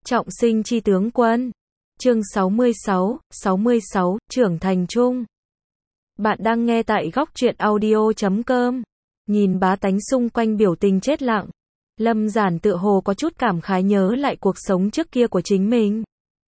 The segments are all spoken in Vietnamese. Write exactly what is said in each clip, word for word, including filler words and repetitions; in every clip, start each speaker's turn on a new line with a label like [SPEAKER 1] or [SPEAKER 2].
[SPEAKER 1] Trọng sinh chi tướng quân. Chương sáu mươi sáu, sáu mươi sáu, trưởng thành chung. Bạn đang nghe tại góc truyện audio chấm com. Nhìn bá tánh xung quanh biểu tình chết lặng, Lâm Giản tựa hồ có chút cảm khái nhớ lại cuộc sống trước kia của chính mình.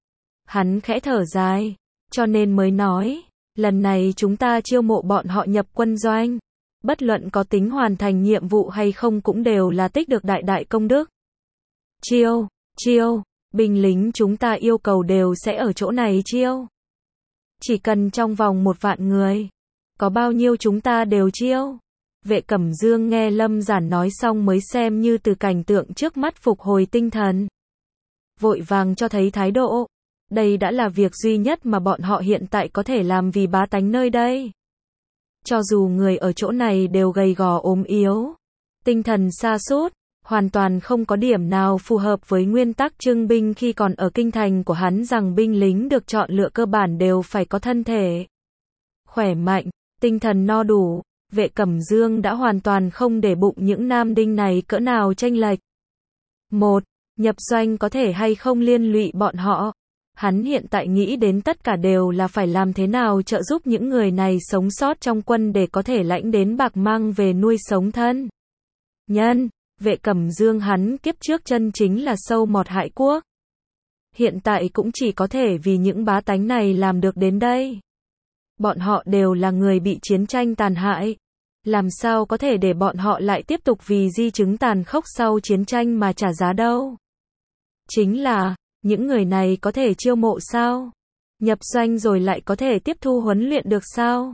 [SPEAKER 1] Hắn khẽ thở dài, cho nên mới nói, lần này chúng ta chiêu mộ bọn họ nhập quân doanh. Bất luận có tính hoàn thành nhiệm vụ hay không cũng đều là tích được đại đại công đức. Chiêu, chiêu, binh lính chúng ta yêu cầu đều sẽ ở chỗ này chiêu. Chỉ cần trong vòng một vạn người, có bao nhiêu chúng ta đều chiêu. Vệ Cẩm Dương nghe Lâm Giản nói xong mới xem như từ cảnh tượng trước mắt phục hồi tinh thần. Vội vàng cho thấy thái độ. Đây đã là việc duy nhất mà bọn họ hiện tại có thể làm vì bá tánh nơi đây. Cho dù người ở chỗ này đều gầy gò ốm yếu, tinh thần sa sút, hoàn toàn không có điểm nào phù hợp với nguyên tắc trưng binh khi còn ở kinh thành của hắn rằng binh lính được chọn lựa cơ bản đều phải có thân thể khỏe mạnh, tinh thần no đủ. Vệ Cẩm Dương đã hoàn toàn không để bụng những nam đinh này cỡ nào chênh lệch. Một, nhập doanh có thể hay không liên lụy bọn họ. Hắn hiện tại nghĩ đến tất cả đều là phải làm thế nào trợ giúp những người này sống sót trong quân để có thể lãnh đến bạc mang về nuôi sống thân nhân. Vệ Cẩm Dương hắn kiếp trước chân chính là sâu mọt hại quốc. Hiện tại cũng chỉ có thể vì những bá tánh này làm được đến đây. Bọn họ đều là người bị chiến tranh tàn hại. Làm sao có thể để bọn họ lại tiếp tục vì di chứng tàn khốc sau chiến tranh mà trả giá đâu. Chính là, những người này có thể chiêu mộ sao? Nhập doanh rồi lại có thể tiếp thu huấn luyện được sao?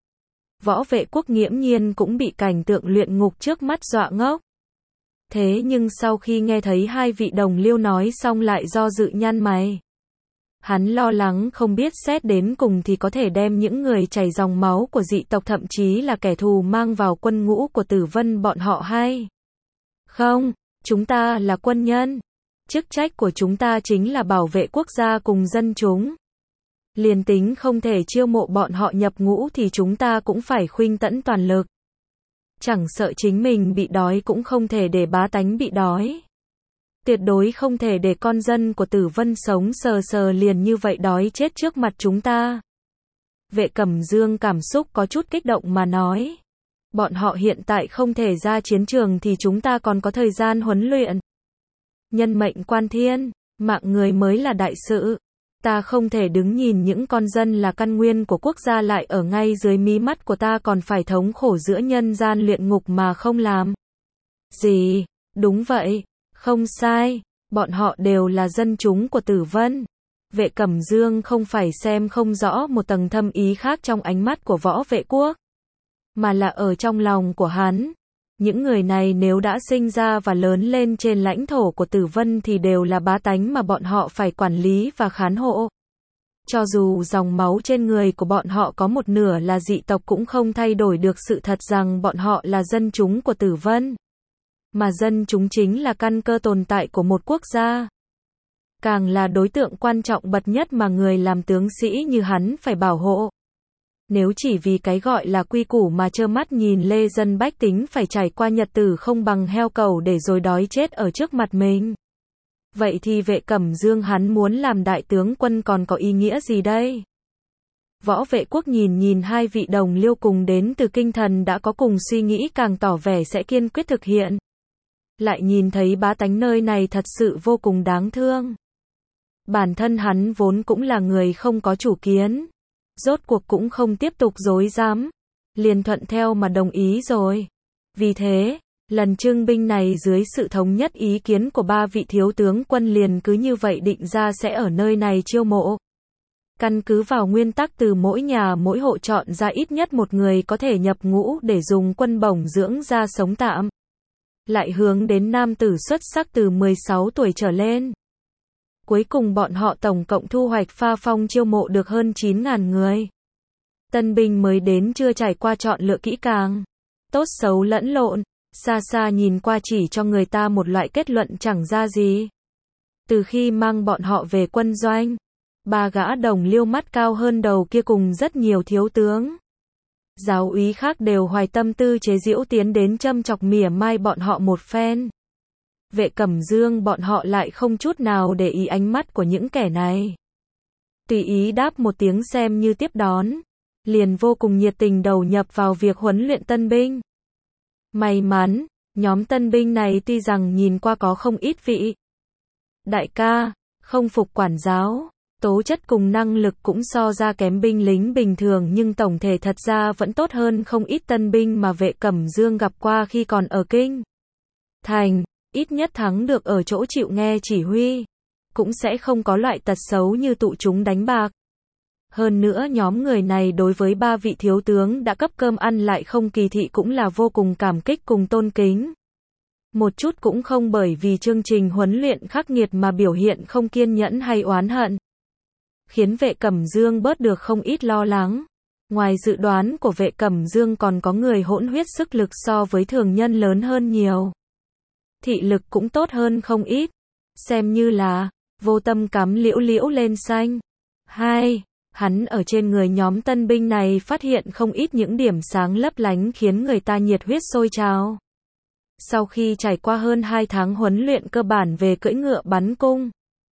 [SPEAKER 1] Võ Vệ Quốc nghiễm nhiên cũng bị cảnh tượng luyện ngục trước mắt dọa ngốc. Thế nhưng sau khi nghe thấy hai vị đồng liêu nói xong lại do dự nhăn mày. Hắn lo lắng không biết xét đến cùng thì có thể đem những người chảy dòng máu của dị tộc thậm chí là kẻ thù mang vào quân ngũ của Tử Vân bọn họ hay không. Chúng ta là quân nhân. Chức trách của chúng ta chính là bảo vệ quốc gia cùng dân chúng. Liền tính không thể chiêu mộ bọn họ nhập ngũ thì chúng ta cũng phải khuynh tẫn toàn lực. Chẳng sợ chính mình bị đói cũng không thể để bá tánh bị đói. Tuyệt đối không thể để con dân của Tử Vân sống sờ sờ liền như vậy đói chết trước mặt chúng ta. Vệ Cẩm Dương cảm xúc có chút kích động mà nói. Bọn họ hiện tại không thể ra chiến trường thì chúng ta còn có thời gian huấn luyện. Nhân mệnh quan thiên, mạng người mới là đại sự. Ta không thể đứng nhìn những con dân là căn nguyên của quốc gia lại ở ngay dưới mí mắt của ta còn phải thống khổ giữa nhân gian luyện ngục mà không làm gì. Đúng vậy, không sai, bọn họ đều là dân chúng của Tử Vân. Vệ Cẩm Dương không phải xem không rõ một tầng thâm ý khác trong ánh mắt của Võ Vệ Quốc, mà là ở trong lòng của hắn. Những người này nếu đã sinh ra và lớn lên trên lãnh thổ của Tử Vân thì đều là bá tánh mà bọn họ phải quản lý và khán hộ. Cho dù dòng máu trên người của bọn họ có một nửa là dị tộc cũng không thay đổi được sự thật rằng bọn họ là dân chúng của Tử Vân. Mà dân chúng chính là căn cơ tồn tại của một quốc gia. Càng là đối tượng quan trọng bậc nhất mà người làm tướng sĩ như hắn phải bảo hộ. Nếu chỉ vì cái gọi là quy củ mà trơ mắt nhìn lê dân bách tính phải trải qua nhật tử không bằng heo cẩu để rồi đói chết ở trước mặt mình. Vậy thì Vệ Cẩm Dương hắn muốn làm đại tướng quân còn có ý nghĩa gì đây? Võ Vệ Quốc nhìn nhìn hai vị đồng liêu cùng đến từ kinh thần đã có cùng suy nghĩ càng tỏ vẻ sẽ kiên quyết thực hiện. Lại nhìn thấy bá tánh nơi này thật sự vô cùng đáng thương. Bản thân hắn vốn cũng là người không có chủ kiến. Rốt cuộc cũng không tiếp tục dối dám. Liền thuận theo mà đồng ý rồi. Vì thế, lần trưng binh này dưới sự thống nhất ý kiến của ba vị thiếu tướng quân liền cứ như vậy định ra sẽ ở nơi này chiêu mộ. Căn cứ vào nguyên tắc từ mỗi nhà mỗi hộ chọn ra ít nhất một người có thể nhập ngũ để dùng quân bổng dưỡng ra sống tạm. Lại hướng đến nam tử xuất sắc từ mười sáu tuổi trở lên. Cuối cùng bọn họ tổng cộng thu hoạch pha phong chiêu mộ được hơn chín nghìn người. Tân binh mới đến chưa trải qua chọn lựa kỹ càng. Tốt xấu lẫn lộn, xa xa nhìn qua chỉ cho người ta một loại kết luận chẳng ra gì. Từ khi mang bọn họ về quân doanh, ba gã đồng liêu mắt cao hơn đầu kia cùng rất nhiều thiếu tướng. Giáo úy khác đều hoài tâm tư chế giễu tiến đến châm chọc mỉa mai bọn họ một phen. Vệ Cẩm Dương bọn họ lại không chút nào để ý ánh mắt của những kẻ này. Tùy ý đáp một tiếng xem như tiếp đón, liền vô cùng nhiệt tình đầu nhập vào việc huấn luyện tân binh. May mắn, nhóm tân binh này tuy rằng nhìn qua có không ít vị đại ca, không phục quản giáo, tố chất cùng năng lực cũng so ra kém binh lính bình thường, nhưng tổng thể thật ra vẫn tốt hơn không ít tân binh mà Vệ Cẩm Dương gặp qua khi còn ở kinh thành, ít nhất thắng được ở chỗ chịu nghe chỉ huy, cũng sẽ không có loại tật xấu như tụ chúng đánh bạc. Hơn nữa nhóm người này đối với ba vị thiếu tướng đã cấp cơm ăn lại không kỳ thị cũng là vô cùng cảm kích cùng tôn kính. Một chút cũng không bởi vì chương trình huấn luyện khắc nghiệt mà biểu hiện không kiên nhẫn hay oán hận. Khiến Vệ Cẩm Dương bớt được không ít lo lắng. Ngoài dự đoán của Vệ Cẩm Dương còn có người hỗn huyết sức lực so với thường nhân lớn hơn nhiều. Thị lực cũng tốt hơn không ít. Xem như là vô tâm cắm liễu liễu lên xanh. Hai, hắn ở trên người nhóm tân binh này phát hiện không ít những điểm sáng lấp lánh khiến người ta nhiệt huyết sôi trào. Sau khi trải qua hơn hai tháng huấn luyện cơ bản về cưỡi ngựa bắn cung,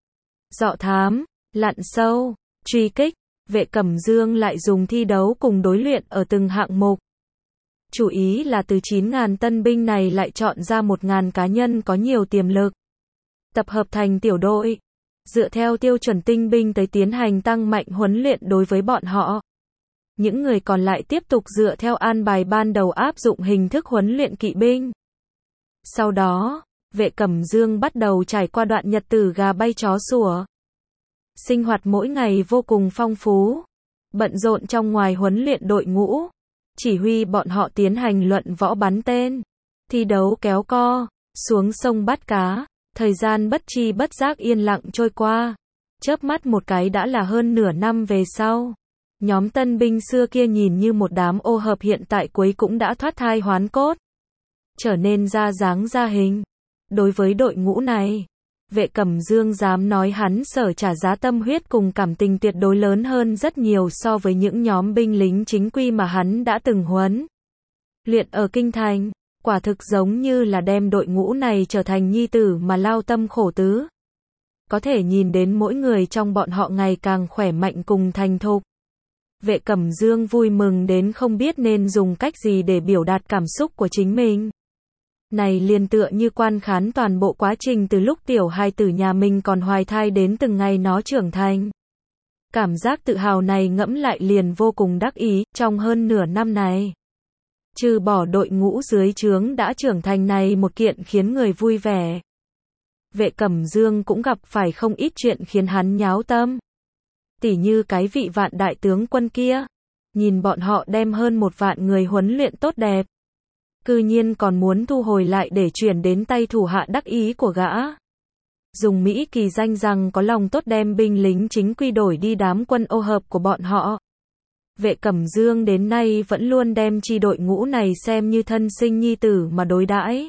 [SPEAKER 1] dọ thám, lặn sâu, truy kích, Vệ Cẩm Dương lại dùng thi đấu cùng đối luyện ở từng hạng mục. Chủ ý là từ chín nghìn tân binh này lại chọn ra một nghìn cá nhân có nhiều tiềm lực, tập hợp thành tiểu đội, dựa theo tiêu chuẩn tinh binh tới tiến hành tăng mạnh huấn luyện đối với bọn họ. Những người còn lại tiếp tục dựa theo an bài ban đầu áp dụng hình thức huấn luyện kỵ binh. Sau đó, Vệ Cẩm Dương bắt đầu trải qua đoạn nhật tử gà bay chó sủa. Sinh hoạt mỗi ngày vô cùng phong phú, bận rộn trong ngoài huấn luyện đội ngũ, chỉ huy bọn họ tiến hành luận võ bắn tên, thi đấu kéo co, xuống sông bắt cá, thời gian bất chi bất giác yên lặng trôi qua, chớp mắt một cái đã là hơn nửa năm về sau. Nhóm tân binh xưa kia nhìn như một đám ô hợp hiện tại cuối cũng đã thoát thai hoán cốt, trở nên ra dáng ra hình. Đối với đội ngũ này, Vệ Cẩm Dương dám nói hắn sở trả giá tâm huyết cùng cảm tình tuyệt đối lớn hơn rất nhiều so với những nhóm binh lính chính quy mà hắn đã từng huấn luyện ở kinh thành, quả thực giống như là đem đội ngũ này trở thành nhi tử mà lao tâm khổ tứ. Có thể nhìn đến mỗi người trong bọn họ ngày càng khỏe mạnh cùng thành thục. Vệ Cẩm Dương vui mừng đến không biết nên dùng cách gì để biểu đạt cảm xúc của chính mình. Này liền tựa như quan khán toàn bộ quá trình từ lúc tiểu hài tử nhà mình còn hoài thai đến từng ngày nó trưởng thành. Cảm giác tự hào này ngẫm lại liền vô cùng đắc ý, trong hơn nửa năm này. Trừ bỏ đội ngũ dưới trướng đã trưởng thành này một kiện khiến người vui vẻ. Vệ Cẩm Dương cũng gặp phải không ít chuyện khiến hắn nháo tâm. Tỉ như cái vị vạn đại tướng quân kia. Nhìn bọn họ đem hơn một vạn người huấn luyện tốt đẹp. Cư nhiên còn muốn thu hồi lại để chuyển đến tay thủ hạ đắc ý của gã. Dùng Mỹ kỳ danh rằng có lòng tốt đem binh lính chính quy đổi đi đám quân ô hợp của bọn họ. Vệ Cẩm Dương đến nay vẫn luôn đem chi đội ngũ này xem như thân sinh nhi tử mà đối đãi.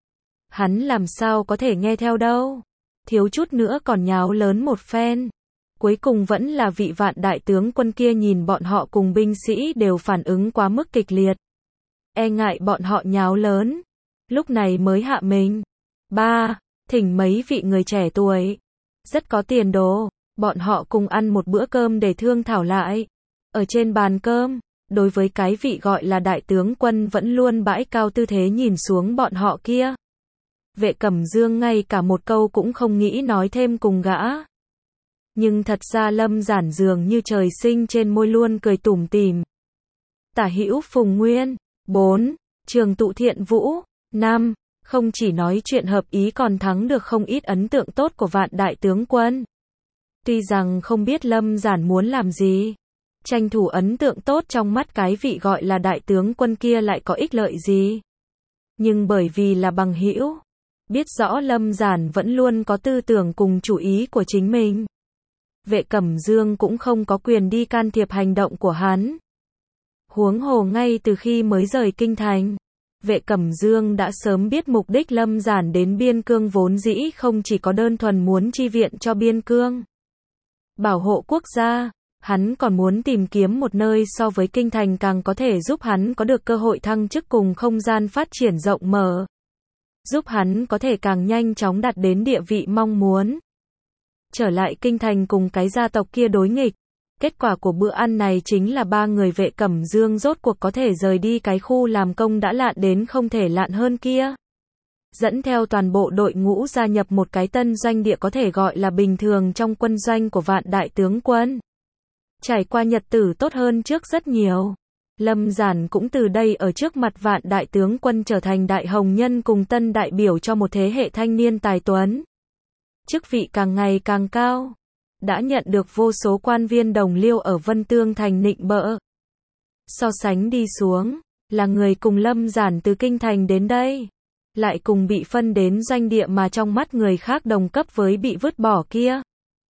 [SPEAKER 1] Hắn làm sao có thể nghe theo đâu. Thiếu chút nữa còn nháo lớn một phen. Cuối cùng vẫn là vị vạn đại tướng quân kia nhìn bọn họ cùng binh sĩ đều phản ứng quá mức kịch liệt. E ngại bọn họ nháo lớn. Lúc này mới hạ mình. Ba, thỉnh mấy vị người trẻ tuổi. Rất có tiền đồ. Bọn họ cùng ăn một bữa cơm để thương thảo lại. Ở trên bàn cơm, đối với cái vị gọi là đại tướng quân vẫn luôn bãi cao tư thế nhìn xuống bọn họ kia. Vệ Cẩm Dương ngay cả một câu cũng không nghĩ nói thêm cùng gã. Nhưng thật ra Lâm Giản dường như trời sinh trên môi luôn cười tủm tỉm. Tả hữu Phùng Nguyên. Bốn. Trường tụ Thiện Vũ. Năm. Không chỉ nói chuyện hợp ý còn thắng được không ít ấn tượng tốt của vạn đại tướng quân. Tuy rằng không biết Lâm Giản muốn làm gì, tranh thủ ấn tượng tốt trong mắt cái vị gọi là đại tướng quân kia lại có ích lợi gì. Nhưng bởi vì là bằng hữu, biết rõ Lâm Giản vẫn luôn có tư tưởng cùng chủ ý của chính mình. Vệ Cẩm Dương cũng không có quyền đi can thiệp hành động của hắn. Huống hồ ngay từ khi mới rời kinh thành, Vệ Cẩm Dương đã sớm biết mục đích Lâm Giản đến biên cương vốn dĩ không chỉ có đơn thuần muốn chi viện cho biên cương, bảo hộ quốc gia, hắn còn muốn tìm kiếm một nơi so với kinh thành càng có thể giúp hắn có được cơ hội thăng chức cùng không gian phát triển rộng mở. giúp hắn có thể càng nhanh chóng đạt đến địa vị mong muốn. Trở lại kinh thành cùng cái gia tộc kia đối nghịch. Kết quả của bữa ăn này chính là ba người Vệ Cẩm Dương rốt cuộc có thể rời đi cái khu làm công đã lạn đến không thể lạn hơn kia. Dẫn theo toàn bộ đội ngũ gia nhập một cái tân doanh địa có thể gọi là bình thường trong quân doanh của Vạn đại tướng quân. Trải qua nhật tử tốt hơn trước rất nhiều. Lâm Giản cũng từ đây ở trước mặt Vạn đại tướng quân trở thành đại hồng nhân cùng tân đại biểu cho một thế hệ thanh niên tài tuấn. Chức vị càng ngày càng cao. Đã nhận được vô số quan viên đồng liêu ở Vân Tương thành nịnh bợ. So sánh đi xuống, là người cùng Lâm Giản từ kinh thành đến đây. Lại cùng bị phân đến doanh địa mà trong mắt người khác đồng cấp với bị vứt bỏ kia.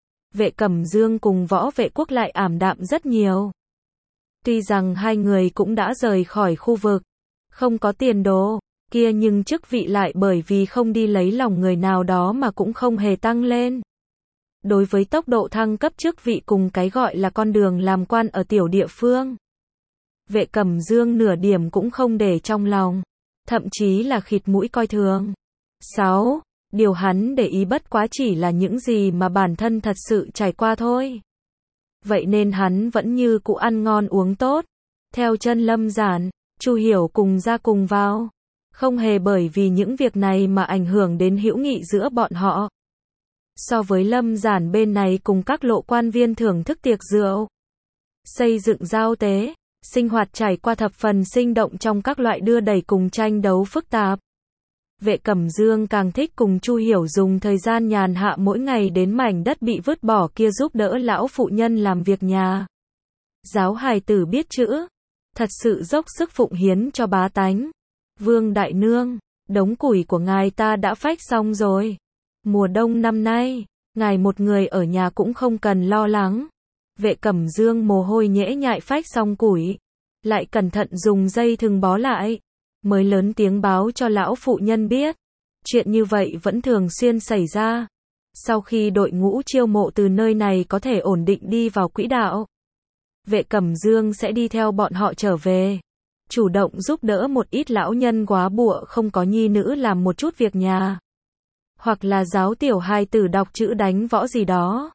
[SPEAKER 1] Vệ Cẩm Dương cùng Võ Vệ Quốc lại ảm đạm rất nhiều. Tuy rằng hai người cũng đã rời khỏi khu vực, không có tiền đồ, kia nhưng chức vị lại bởi vì không đi lấy lòng người nào đó mà cũng không hề tăng lên. Đối với tốc độ thăng cấp chức vị cùng cái gọi là con đường làm quan ở tiểu địa phương, Vệ Cẩm Dương nửa điểm cũng không để trong lòng, thậm chí là khịt mũi coi thường. sáu. Điều hắn để ý bất quá chỉ là những gì mà bản thân thật sự trải qua thôi. Vậy nên hắn vẫn như cũ ăn ngon uống tốt, theo chân Lâm Giản, Chu Hiểu cùng ra cùng vào. Không hề bởi vì những việc này mà ảnh hưởng đến hữu nghị giữa bọn họ. So với Lâm Giản bên này cùng các lộ quan viên thưởng thức tiệc rượu, xây dựng giao tế, sinh hoạt trải qua thập phần sinh động trong các loại đưa đẩy cùng tranh đấu phức tạp. Vệ Cẩm Dương càng thích cùng Chu Hiểu dùng thời gian nhàn hạ mỗi ngày đến mảnh đất bị vứt bỏ kia giúp đỡ lão phụ nhân làm việc nhà. Giáo hài tử biết chữ, thật sự dốc sức phụng hiến cho bá tánh. Vương Đại Nương, đống củi của ngài ta đã phách xong rồi. Mùa đông năm nay, ngài một người ở nhà cũng không cần lo lắng. Vệ Cẩm Dương mồ hôi nhễ nhại phách xong củi, lại cẩn thận dùng dây thừng bó lại, mới lớn tiếng báo cho lão phụ nhân biết. Chuyện như vậy vẫn thường xuyên xảy ra. Sau khi đội ngũ chiêu mộ từ nơi này có thể ổn định đi vào quỹ đạo, Vệ Cẩm Dương sẽ đi theo bọn họ trở về, chủ động giúp đỡ một ít lão nhân góa bụa không có nhi nữ làm một chút việc nhà, hoặc là giáo tiểu hài tử đọc chữ đánh võ gì đó.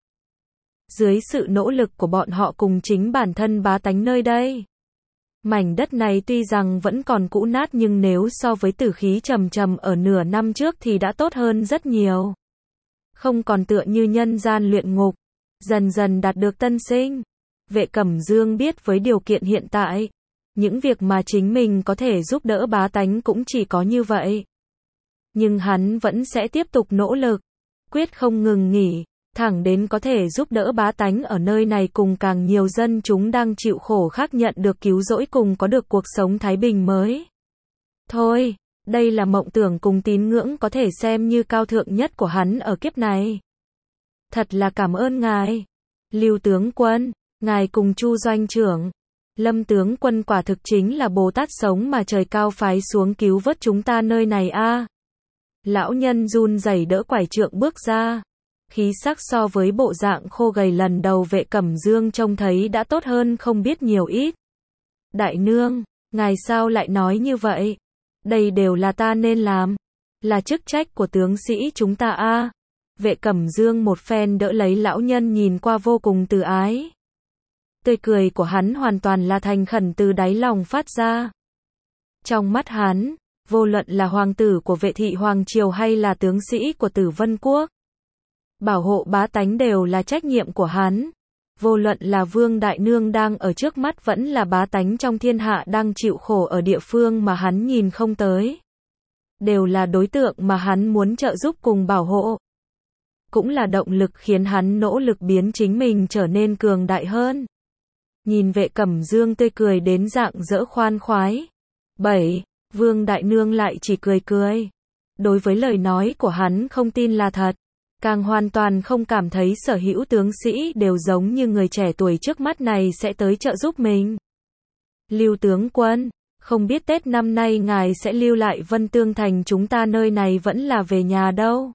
[SPEAKER 1] Dưới sự nỗ lực của bọn họ cùng chính bản thân bá tánh nơi đây, mảnh đất này tuy rằng vẫn còn cũ nát nhưng nếu so với tử khí trầm trầm ở nửa năm trước thì đã tốt hơn rất nhiều. Không còn tựa như nhân gian luyện ngục, dần dần đạt được tân sinh. Vệ Cẩm Dương biết với điều kiện hiện tại, những việc mà chính mình có thể giúp đỡ bá tánh cũng chỉ có như vậy. Nhưng hắn vẫn sẽ tiếp tục nỗ lực, quyết không ngừng nghỉ, thẳng đến có thể giúp đỡ bá tánh ở nơi này cùng càng nhiều dân chúng đang chịu khổ khác nhận được cứu rỗi cùng có được cuộc sống thái bình mới. Thôi, đây là mộng tưởng cùng tín ngưỡng có thể xem như cao thượng nhất của hắn ở kiếp này. Thật là cảm ơn ngài, Lưu tướng quân, ngài cùng Chu doanh trưởng, Lâm tướng quân quả thực chính là Bồ Tát sống mà trời cao phái xuống cứu vớt chúng ta nơi này a. À. Lão nhân run rẩy đỡ quải trượng bước ra. Khí sắc so với bộ dạng khô gầy lần đầu Vệ Cẩm Dương trông thấy đã tốt hơn không biết nhiều ít. Đại nương, ngài sao lại nói như vậy? Đây đều là ta nên làm, là chức trách của tướng sĩ chúng ta a. À. Vệ Cẩm Dương một phen đỡ lấy lão nhân nhìn qua vô cùng từ ái. Tươi cười của hắn hoàn toàn là thành khẩn từ đáy lòng phát ra. Trong mắt hắn, vô luận là hoàng tử của Vệ thị hoàng triều hay là tướng sĩ của Tử Vân quốc, bảo hộ bá tánh đều là trách nhiệm của hắn. Vô luận là Vương Đại Nương đang ở trước mắt vẫn là bá tánh trong thiên hạ đang chịu khổ ở địa phương mà hắn nhìn không tới, đều là đối tượng mà hắn muốn trợ giúp cùng bảo hộ. Cũng là động lực khiến hắn nỗ lực biến chính mình trở nên cường đại hơn. Nhìn Vệ Cẩm Dương tươi cười đến dạng dỡ khoan khoái. bảy. Vương Đại Nương lại chỉ cười cười. Đối với lời nói của hắn không tin là thật, càng hoàn toàn không cảm thấy sở hữu tướng sĩ đều giống như người trẻ tuổi trước mắt này sẽ tới trợ giúp mình. Lưu tướng quân, không biết Tết năm nay ngài sẽ lưu lại Vân Tương thành chúng ta nơi này vẫn là về nhà đâu?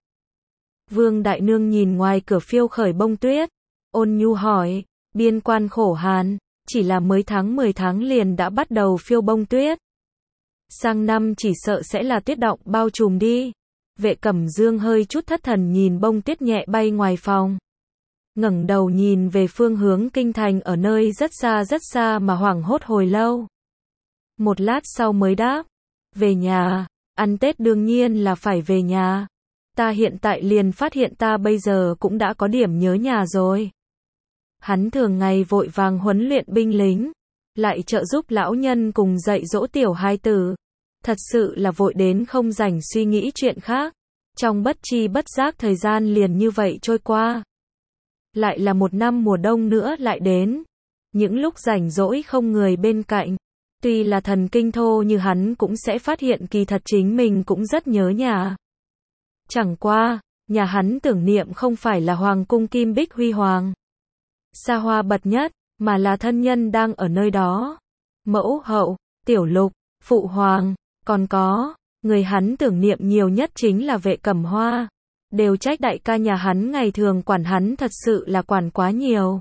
[SPEAKER 1] Vương Đại Nương nhìn ngoài cửa phiêu khởi bông tuyết, ôn nhu hỏi. Biên quan khổ hàn, chỉ là mới tháng mười tháng liền đã bắt đầu phiêu bông tuyết. Sang năm chỉ sợ sẽ là tuyết động bao trùm đi. Vệ Cẩm Dương hơi chút thất thần nhìn bông tuyết nhẹ bay ngoài phòng. Ngẩng đầu nhìn về phương hướng kinh thành ở nơi rất xa rất xa mà hoảng hốt hồi lâu. Một lát sau mới đáp. Về nhà, ăn Tết đương nhiên là phải về nhà. Ta hiện tại liền phát hiện ta bây giờ cũng đã có điểm nhớ nhà rồi. Hắn thường ngày vội vàng huấn luyện binh lính, lại trợ giúp lão nhân cùng dạy dỗ tiểu hai tử. Thật sự là vội đến không rảnh suy nghĩ chuyện khác. Trong bất chi bất giác thời gian liền như vậy trôi qua. Lại là một năm mùa đông nữa lại đến. Những lúc rảnh rỗi không người bên cạnh, tuy là thần kinh thô như hắn cũng sẽ phát hiện kỳ thật chính mình cũng rất nhớ nhà. Chẳng qua, nhà hắn tưởng niệm không phải là hoàng cung kim bích huy hoàng, xa hoa bậc nhất, mà là thân nhân đang ở nơi đó. Mẫu hậu, tiểu lục, phụ hoàng, còn có, người hắn tưởng niệm nhiều nhất chính là Vệ Cẩm Hoa. Đều trách đại ca nhà hắn ngày thường quản hắn thật sự là quản quá nhiều.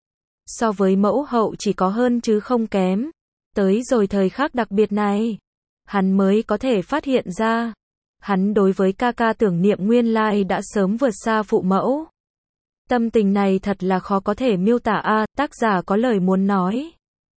[SPEAKER 1] So với mẫu hậu chỉ có hơn chứ không kém. Tới rồi thời khắc đặc biệt này, hắn mới có thể phát hiện ra. Hắn đối với ca ca tưởng niệm nguyên lai đã sớm vượt xa phụ mẫu. Tâm tình này thật là khó có thể miêu tả a, tác giả có lời muốn nói.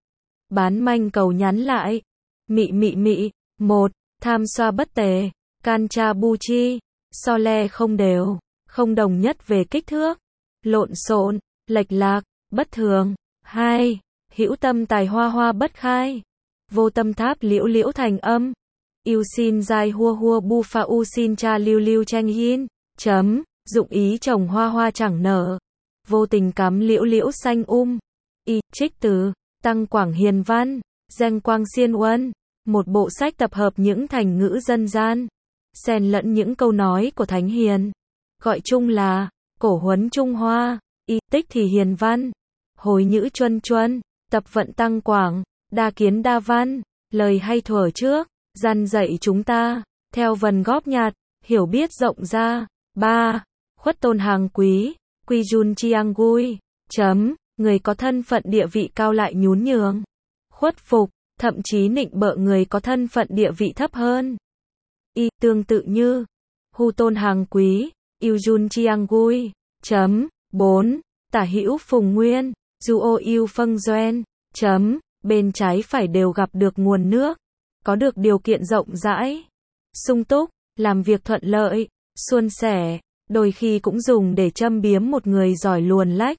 [SPEAKER 1] Bán manh cầu nhắn lại. Mị mị mị, một, tham xoa bất tề, can cha bu chi, so le không đều, không đồng nhất về kích thước, lộn xộn, lệch lạc, bất thường. Hai, hữu tâm tài hoa hoa bất khai, vô tâm tháp liễu liễu thành âm. Yêu xin dai hua hua bu pha u xin cha lưu lưu tranh yin, chấm, dụng ý trồng hoa hoa chẳng nở, vô tình cắm liễu liễu xanh um. Y, trích từ, Tăng Quảng Hiền Văn, Danh Quang Xiên Uân, một bộ sách tập hợp những thành ngữ dân gian, xen lẫn những câu nói của Thánh Hiền, gọi chung là, cổ huấn Trung Hoa. Y, tích thì hiền văn, hồi nhữ chuân chuân, tập vận Tăng Quảng, đa kiến đa văn, lời hay thuở trước, dăn dạy chúng ta, theo vần góp nhặt, hiểu biết rộng ra. Ba, khuất tôn hàng quý, quy jun chiang gui, chấm, người có thân phận địa vị cao lại nhún nhường, khuất phục, thậm chí nịnh bợ người có thân phận địa vị thấp hơn. Y, tương tự như, hu tôn hàng quý, yêu jun chiang gui, chấm, bốn, tả hữu phùng nguyên, du ô yêu phân doen, chấm, bên trái phải đều gặp được nguồn nước, có được điều kiện rộng rãi, sung túc, làm việc thuận lợi, suôn sẻ, đôi khi cũng dùng để châm biếm một người giỏi luồn lách.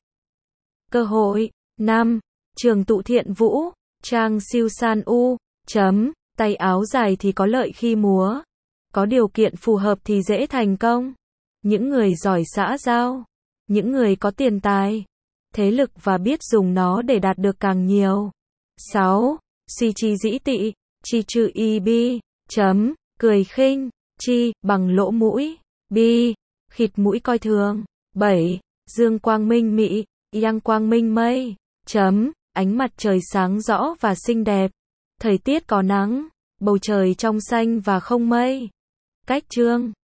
[SPEAKER 1] Cơ hội. Năm, trường tụ thiện vũ, trang siêu san u, chấm, tay áo dài thì có lợi khi múa, có điều kiện phù hợp thì dễ thành công. Những người giỏi xã giao, những người có tiền tài, thế lực và biết dùng nó để đạt được càng nhiều. Sáu, suy chi dĩ tị, chi trừ y bi, chấm, cười khinh, chi, bằng lỗ mũi, bi, khịt mũi coi thường. Bảy, dương quang minh mị, yang quang minh mây, chấm, ánh mặt trời sáng rõ và xinh đẹp, thời tiết có nắng, bầu trời trong xanh và không mây. Cách chương